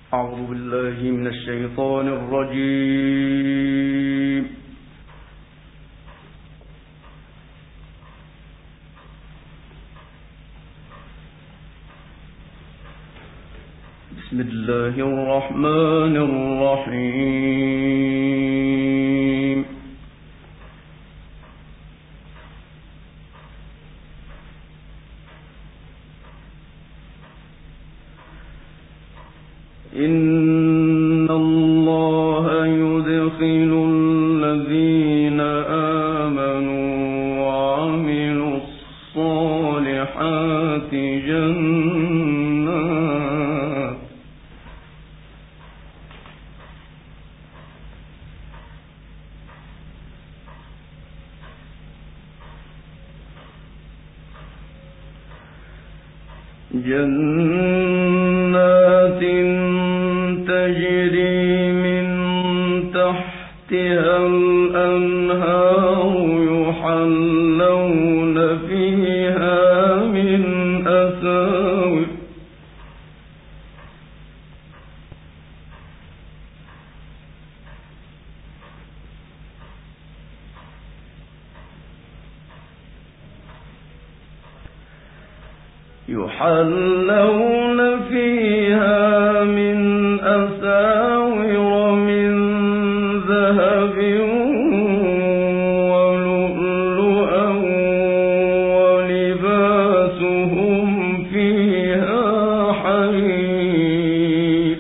أعوذ بالله من الشيطان الرجيم. بسم الله الرحمن الرحيم. إن الله يدخل الذين آمنوا وعملوا الصالحات جنات تجري من تحتها الأنهار يحلون فيها من أساور من ذهب ولؤلؤا ولباسهم فيها حرير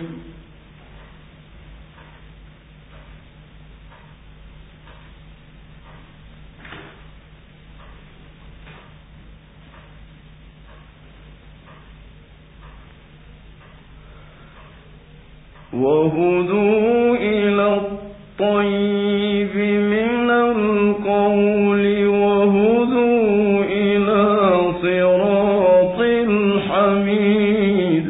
وهدوا إلى الطيب من القول وهدوا إلى صراط الحميد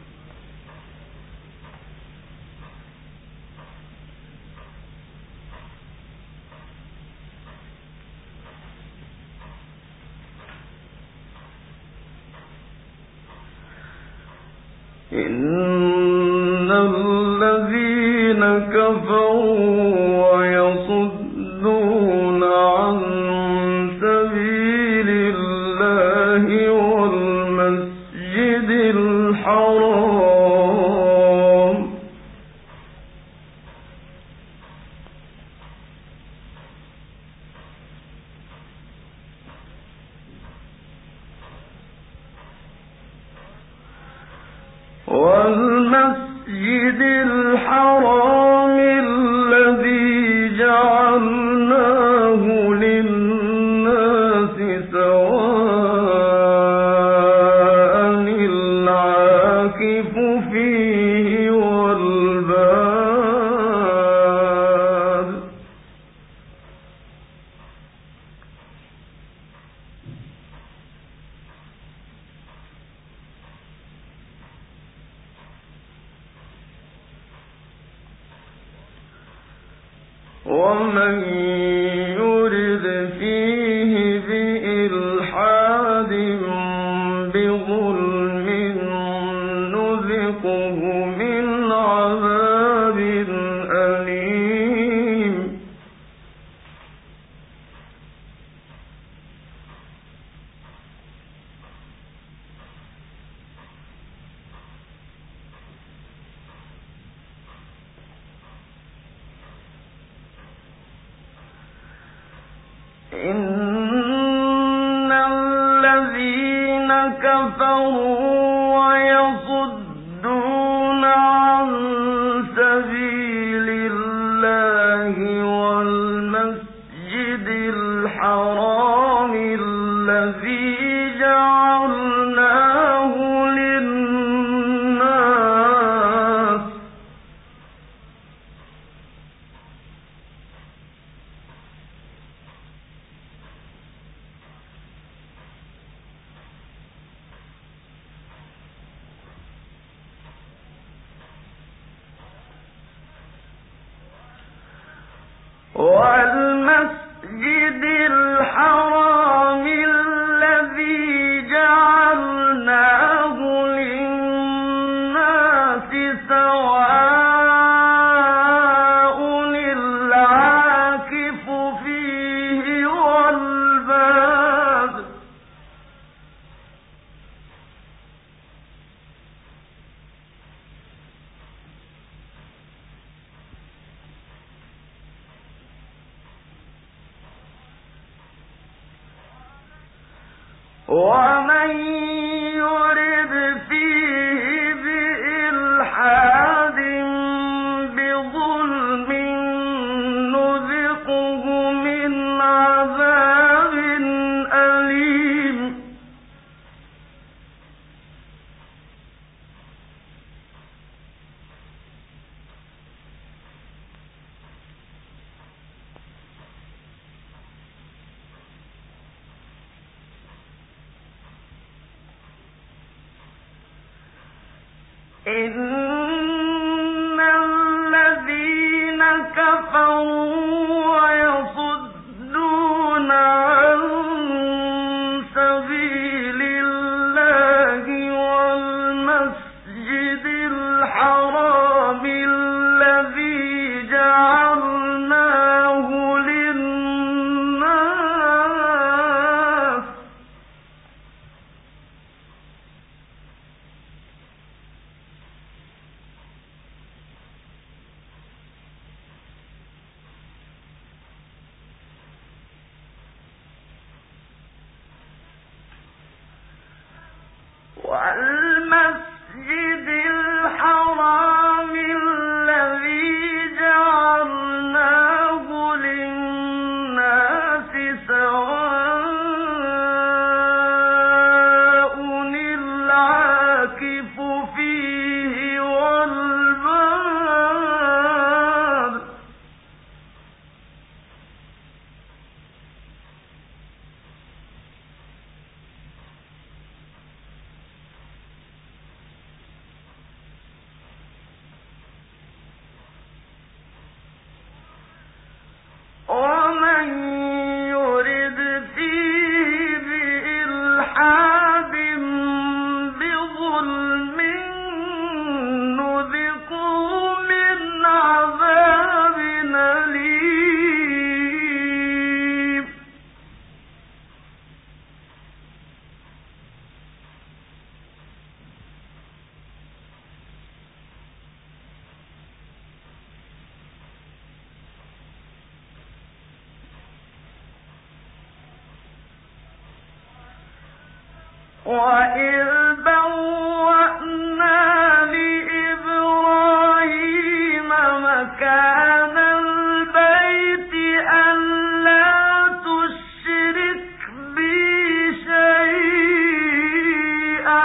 إن الذين كفروا ويصدون عن سبيل الله والمسجد الحرام الذي جعلناه للناس سواء العاكف فيه والباد ومن يرد فيه بإلحاد بظلم نذقه من عذاب أليم إن الذين كفروا ويصدون عن سبيل الله والمسجد الحرام الذي جعلناه للناس والمسجد الحرام الذي جعلناه للناس سواء العاكف فيه والباد ومن يرد فيه بإلحاد بظلم نذقه من عذاب أليم إن الذين كفروا ويصدون عن سبيل الله والمسجد الحرام الذي جعلناه للناس والمسجد الحرام الذي جعلناه للناس سواء العاكف فيه والباد ومن يرد فيه بإلحاد بظلم نذقه من عذاب أليم وإذ بوأنا لإبراهيم مكان البيت ألا تشرك بي شيئا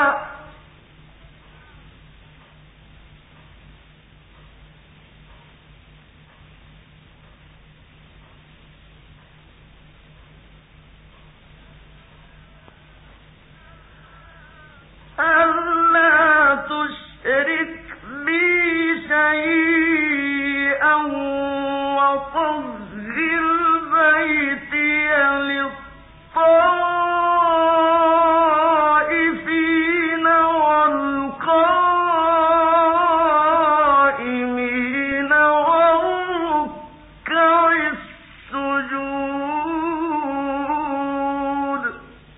وطهر بيتي للطائفين والقائمين والركع السجود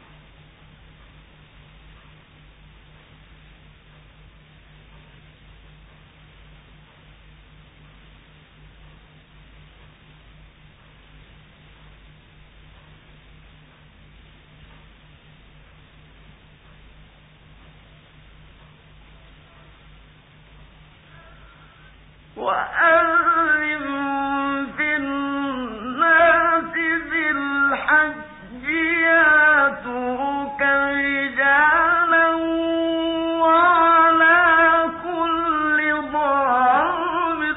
وأذن في الناس بالحج يأتوك رجالا وعلى كل ضامر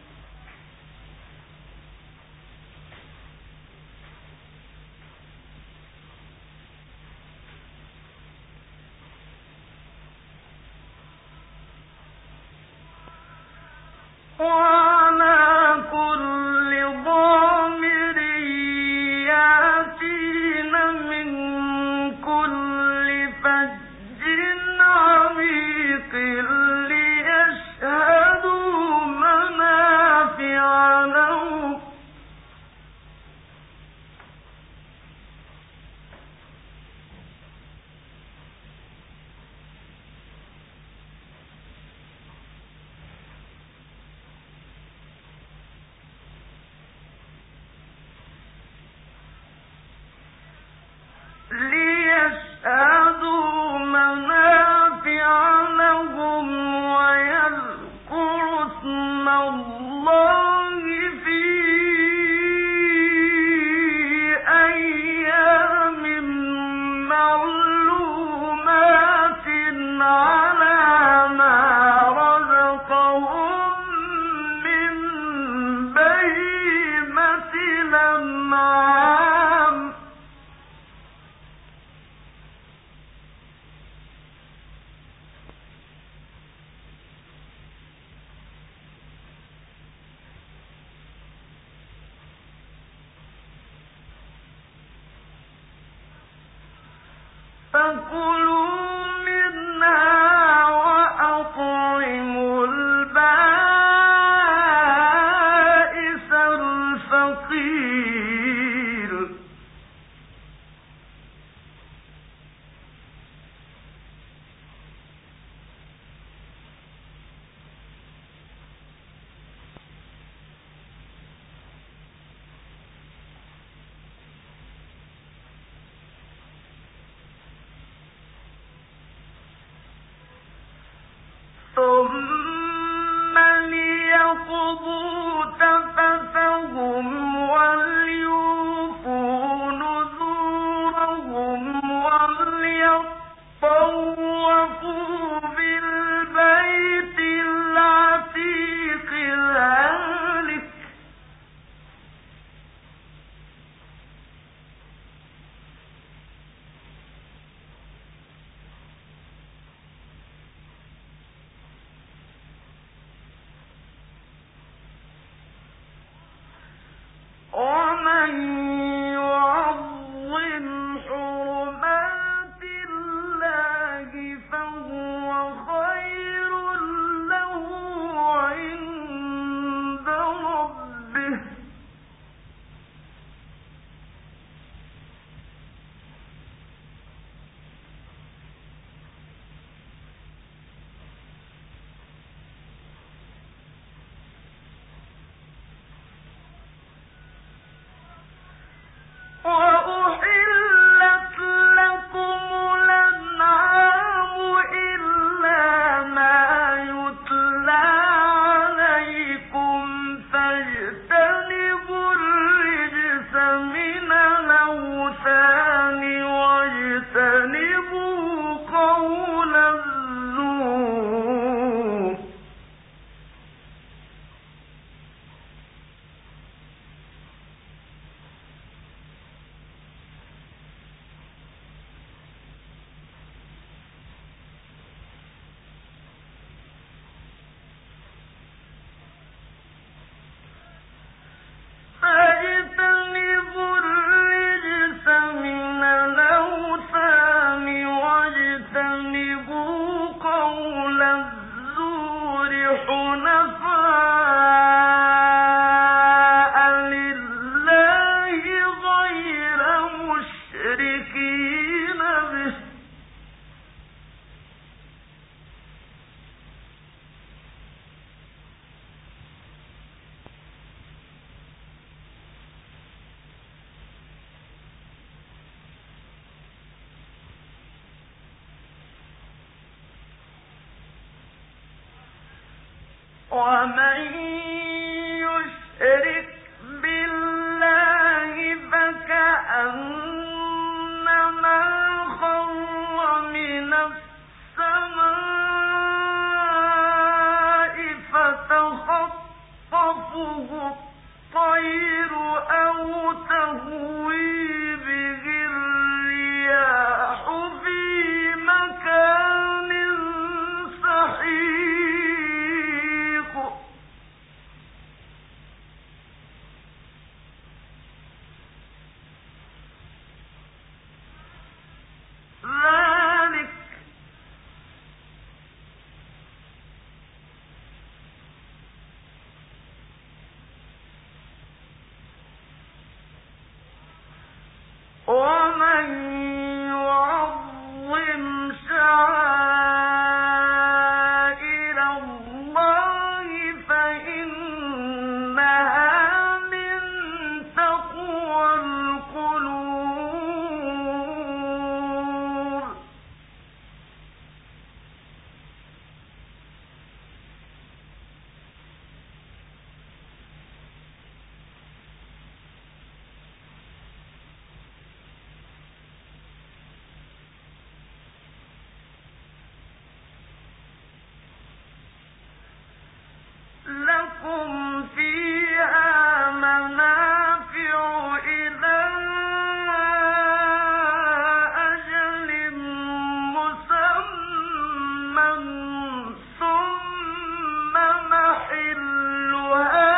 يأتين من كل فج عميق ليشهدوا ثم ليقضوا تفثهم وليوفوا نذورهم وليطوفوا بالبيت العتيق ذلك ومن يعظم حرمات الله فهو خير له عند ربه وأحلت لكم الأنعام إلا ما يتلى عليكم فاجتنبوا الرجس من الأوثان واجتنبوا قول الزور فاجتنبوا الرجس من الأوثان واجتنبوا قول الزور حنفاء لله غير مشركين به ومن يشرك بالله فكأنما خر من السماء فتخطفه الطير أو تهوي به الرياح في مكان سحيق ذلك ومن يعظم شعائر الله فإنها من تقوى القلوب لكم فيها منافع إلى أجل مسمى ثم محلها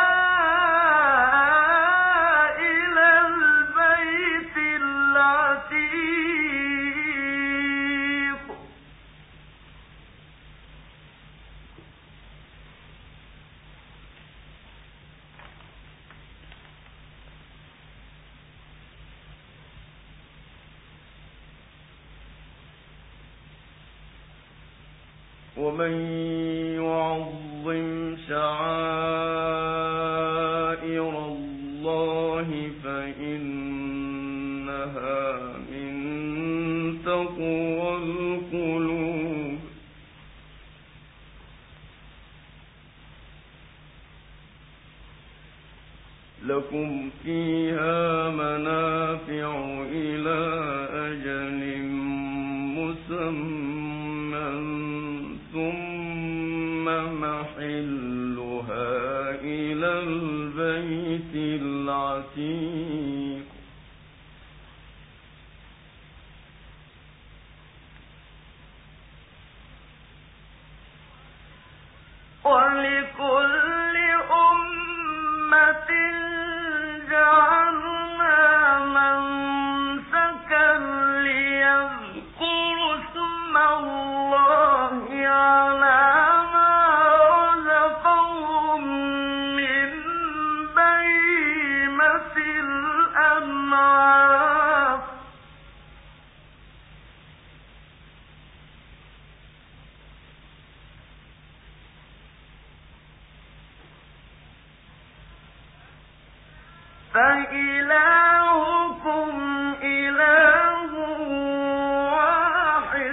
إلى البيت العتيق ومن يعظم شعائر الله فإنها من تقوى القلوب. لكم فيها منافع إلى أجل مسمى ثم محلها إلى البيت العتيق. ولكل أمة جعلنا منسكا ليذكروا اسم الله على ما رزقهم من بهيمة الأنعام. فإلهكم إله واحد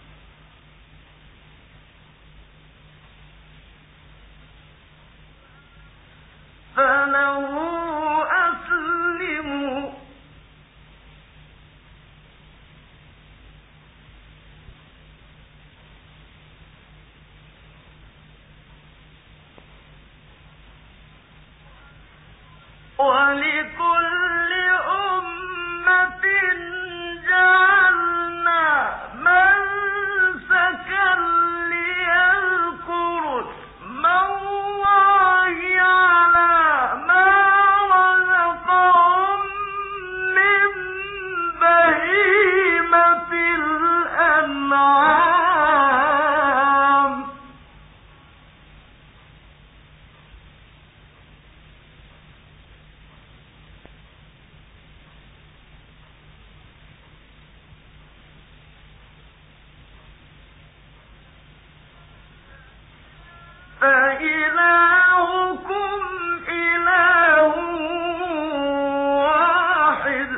فله أسلموا. ولكل أمة جعلنا منسكا ليذكروا اسم الله على ما رزقهم من بهيمة الأنعام. فإلهكم إله واحد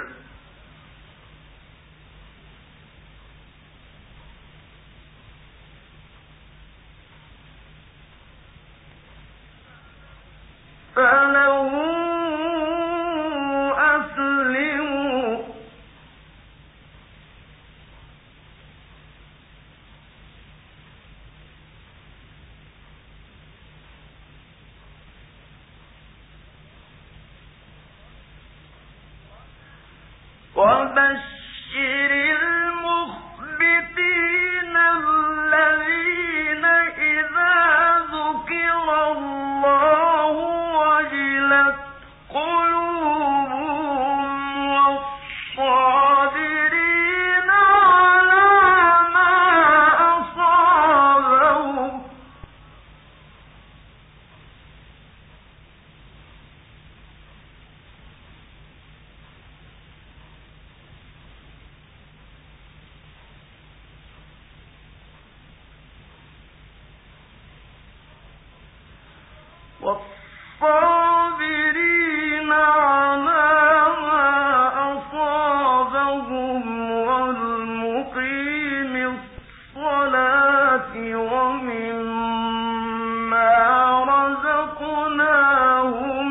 فله أسلموا. وبشر المخبتين الذين إذا ذكر الله وجلت قلوبهم والصابرين على ما أصابهم والصابرين على ما أصابهم والمقيم الصلاة ومما رزقناهم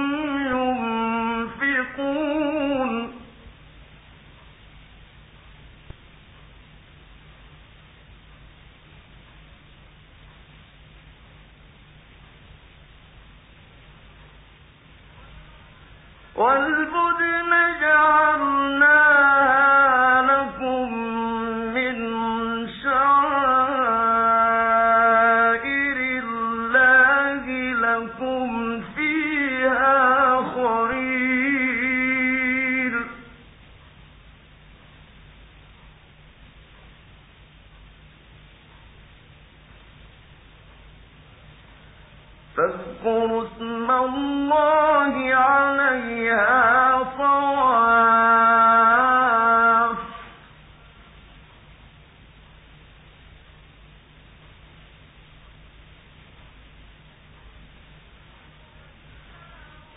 ينفقون. والبدن جعلناها لكم من شعائر الله لكم فيها خير. فاذكروا اسم الله عليها صواف.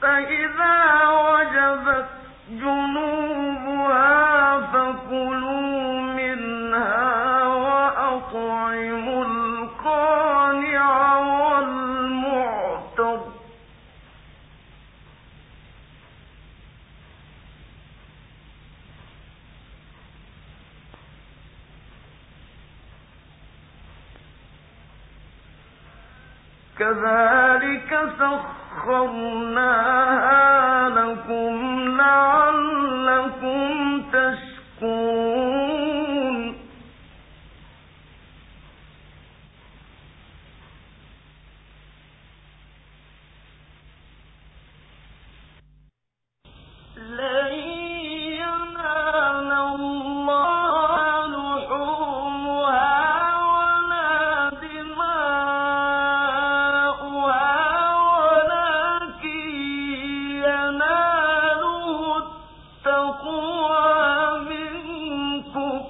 فإذا وجبت جنوبها فكلوا منها وأطعموا القانع والمعتر كذلك سخرناها لكم لعلكم تشكرون لن ينال الله لحومها ولا دماؤها ولكن يناله التقوى منكم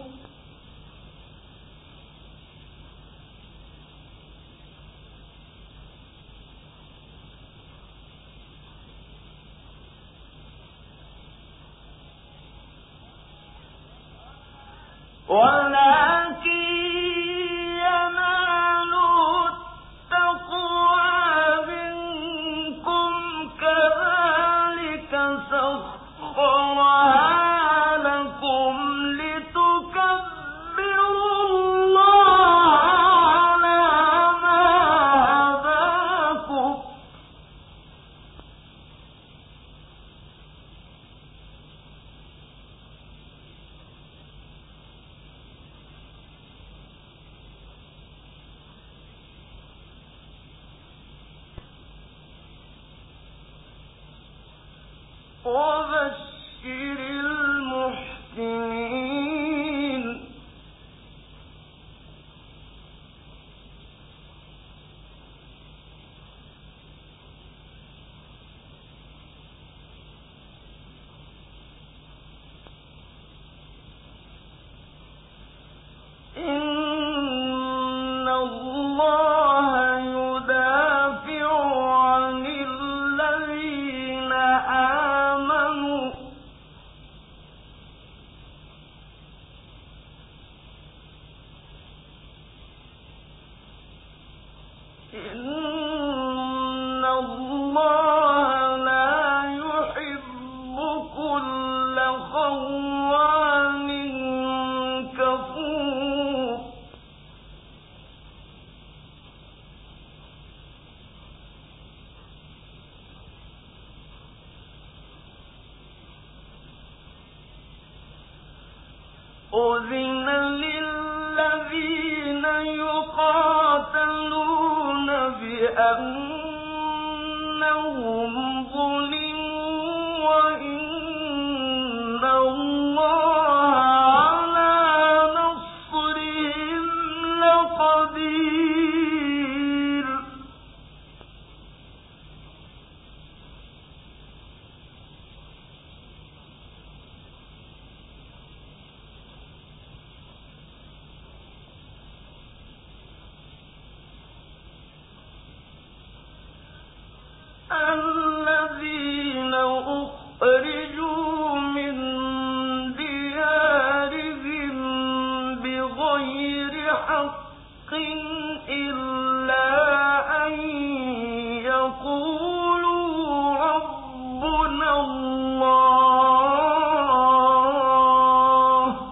كذلك سخرها لكم لتكبروا الله على ما هداكم وبشر المحسنين إن الله يدافع عن الذين آمنوا إن الله لا يحب كل خوان كفور أذن للذين يقاتلون بأنهم ظلموا وإن الله على نصرهم لقدير الذين أخرجوا من ديارهم بغير حق إلا أن يقولوا ربنا الله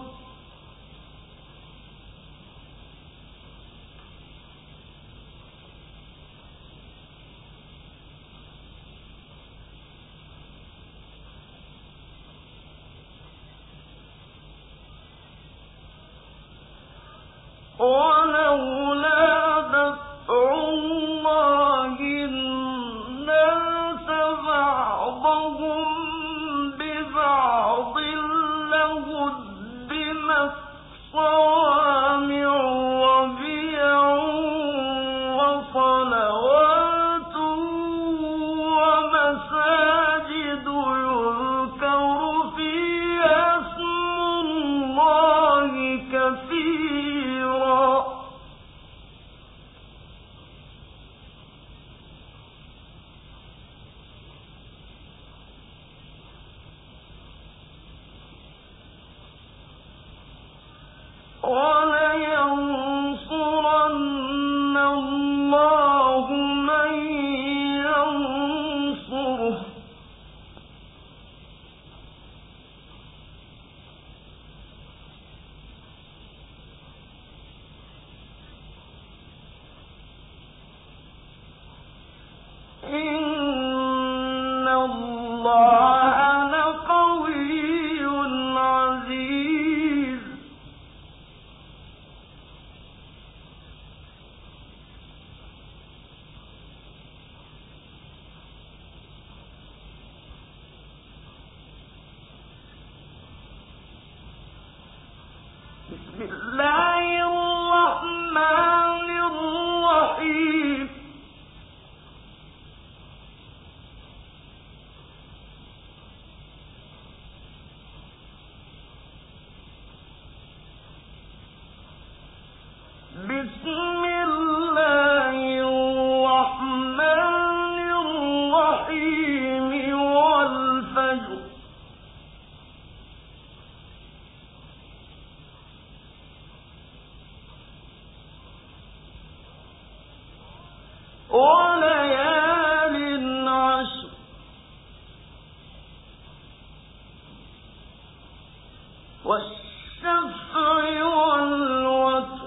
ولولا دفع الله الناس بعضهم ببعض لهدمت صوامع وبيع وصلوات ومساجد يذكر فيها اسم الله كثيرا ولينصرن الله من ينصره إن الله لقوي عزيز بسم الله الرحمن الرحيم بسم الله الرحمن الرحيم والفجر وليال عشر والشفع والوتر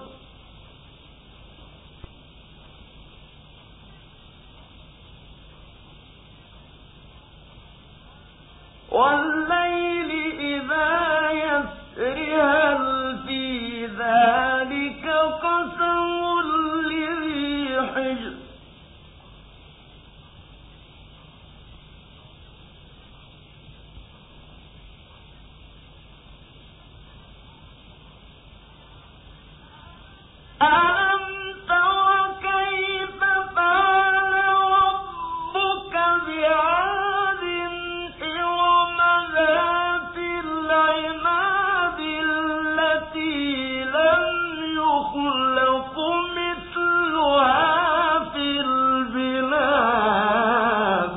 والليل إذا يسر هل في ذلك قسم لذي حجر ألم تر كيف فعل ربك بعاد إرم ذات العماد التي لم يخلق مثلها في البلاد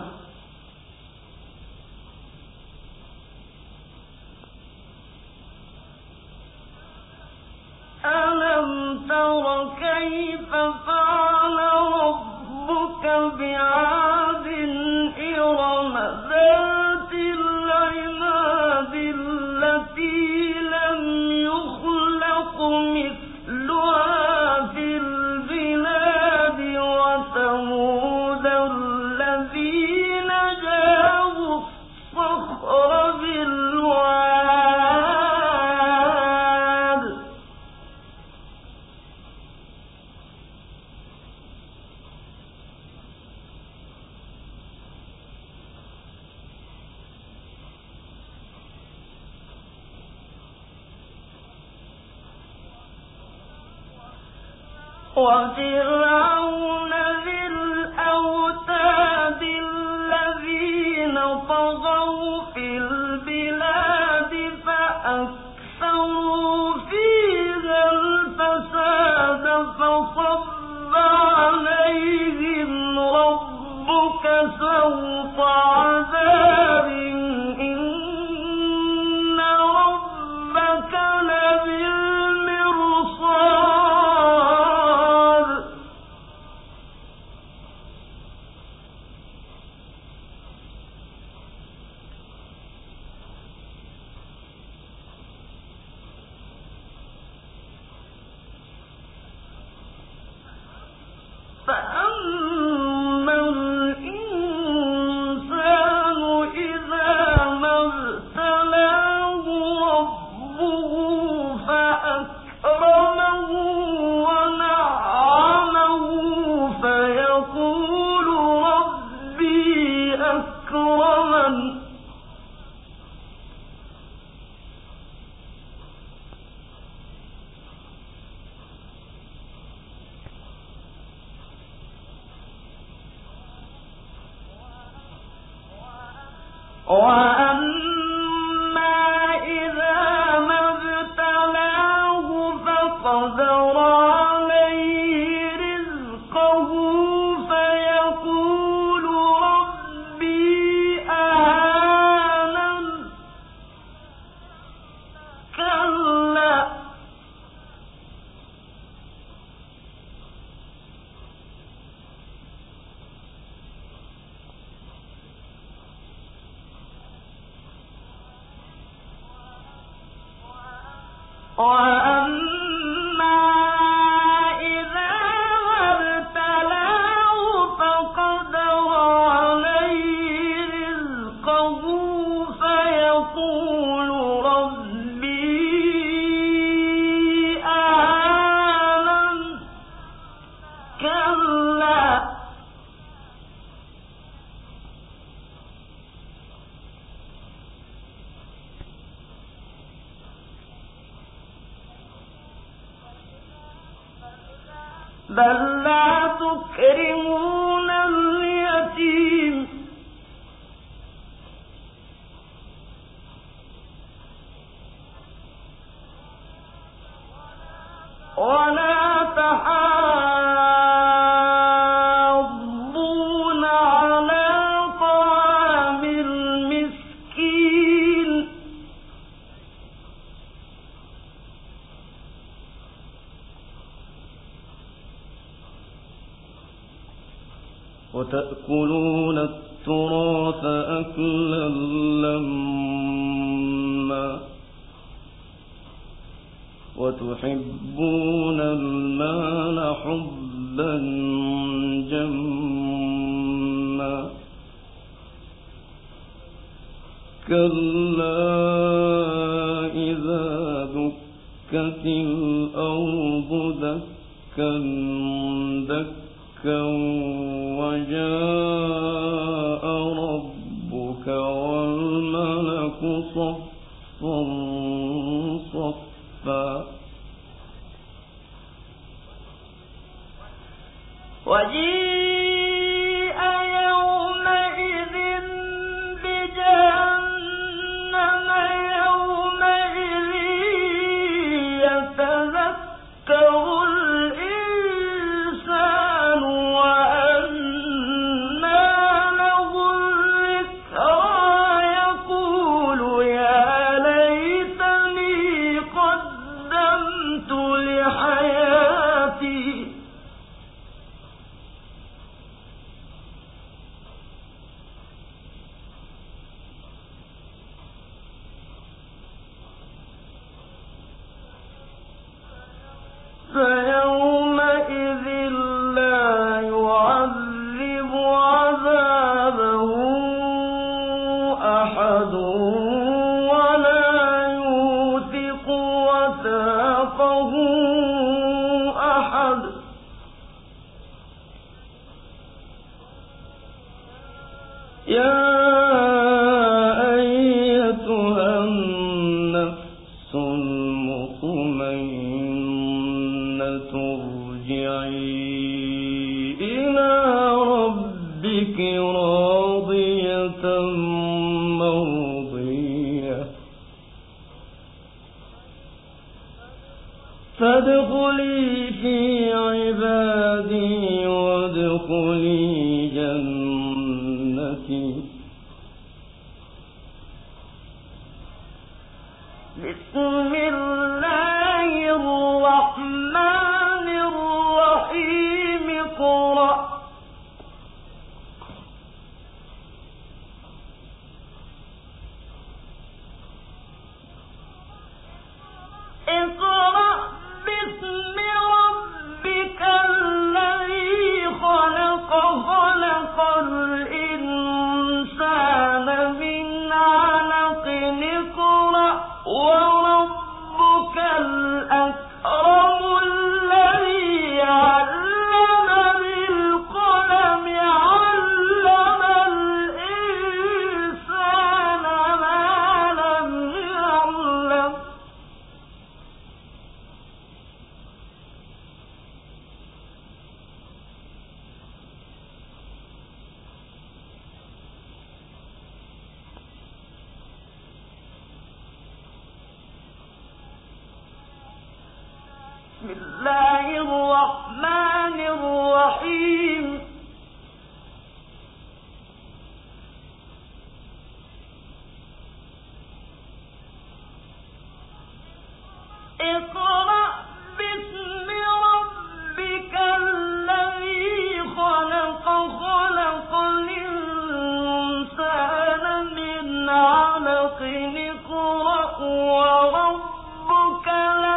ألم تر كيف فعل ربك بعاد إرم ذات العماد التي لم يخلق مثلها في البلاد وثمود الذين جابوا الصخر بالواد وفرعون ذي الأوتاد الذين طغوا في البلاد فأكثروا فيها الفساد فصب عليهم ربك سوط عذاب إن ربك لبالمرصاد فأما الإنسان إذا ما ابتلاه ربه فأكرمه ونعمه فيقول ربي أكرمن وأما إذا ما ابتلاه فقدر عليه رزقه فيقول ربي أهانن كلا وأما إذا ما ابتلاه فقدر عليه رزقه فيقول ربي أهانن كلا بل لا تكرمون اليتيم ولا تحاضون على طعام المسكين وتأكلون التراث أكلا لما وتحبون المال حبا جما كلا إذا دكت الأرض دكا دكا وجاء ربك والملك صفا صفا وجيء يومئذ بجهنم يومئذ يتذكر الإنسان وأنى له الذكرى يقول يا ليتني قدمت لحياتي فيومئذ لا يعذب عذابه أحد ولا يوثق وثاقه أحد يا أيتها النفس المطمئنة ارجعي إلى ربك راضية مرضية فادخلي في عبادي وادخلي جنتي بسم الله الرحمن الرحيم اقرأ باسم ربك الذي خلق خلق الإنسان من علق اقرأ وربك الأكرم الذي علم بالقلم علم الإنسان ما لم يعلم بسم الله الرحمن الرحيم اقرأ باسم ربك الذي خلق خلق الإنسان من علق اقرأ وربك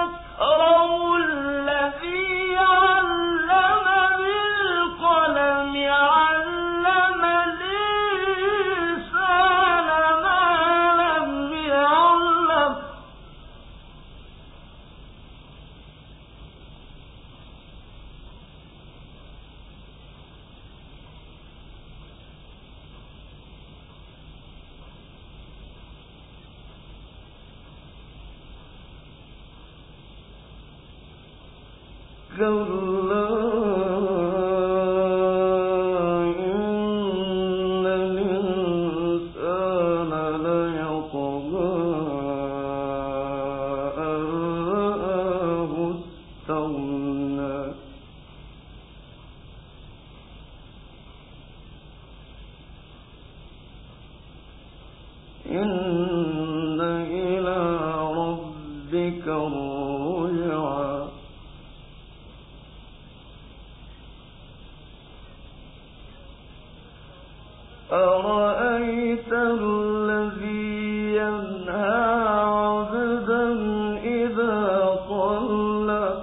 أرأيت الذي ينهى عبدا إذا صلى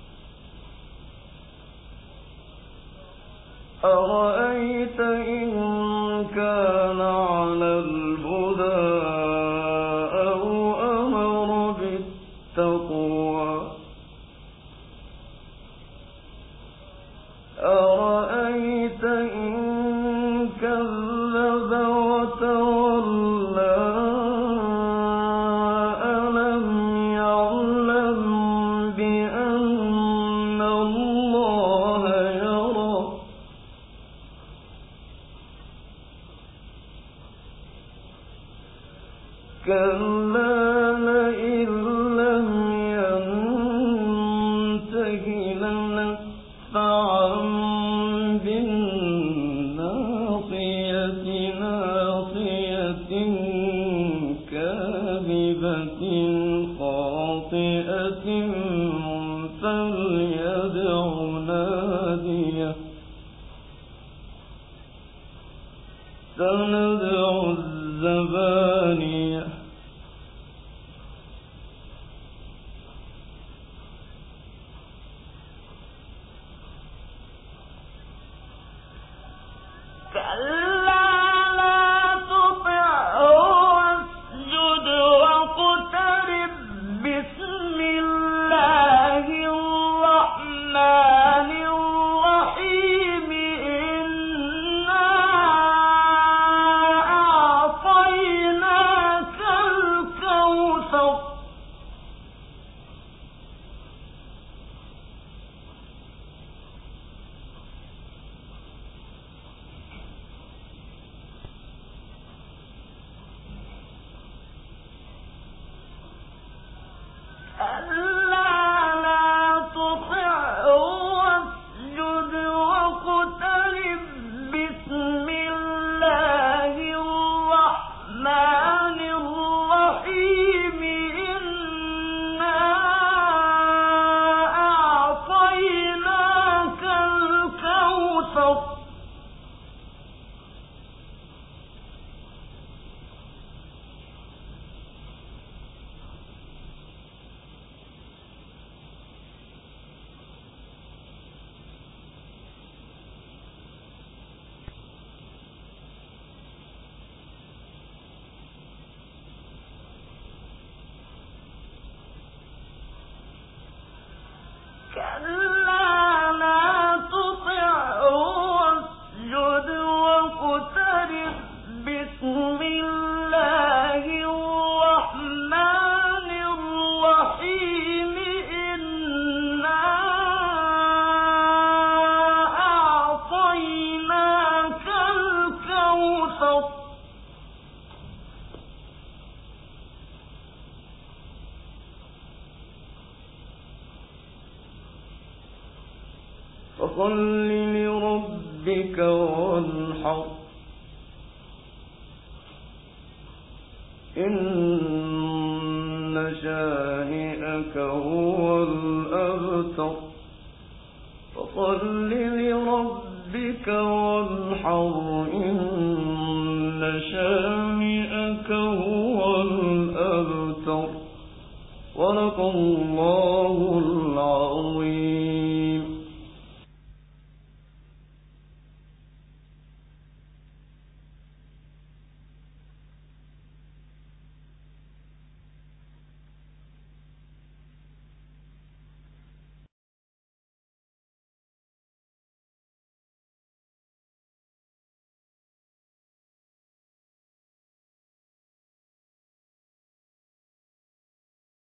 أرأيت إن كان على الهدى أو أمر بالتقوى أرأيت إن كذب وتولى ألم يعلم بأن الله يرى كلا لئن لم ينته لنسفعا بالناصية ناصية كاذبة خاطئة فليدع ناديه سندع الزبانية كلا لا تطعه واسجد واقترب بسم الله الرحمن الرحيم إنا أعطيناك الكوثر ألا لا تطعه واسجد واقترب بسم الله الرحمن الرحيم إنا أعطيناك الكوثر كلا لا تطعه واسجد واقترب بسم الله الرحمن الرحيم إنا أعطيناك الكوثر فصل لربك وانحر إن شانئك هو الأبتر فصل لربك وانحر إن شانئك هو الأبتر صدق الله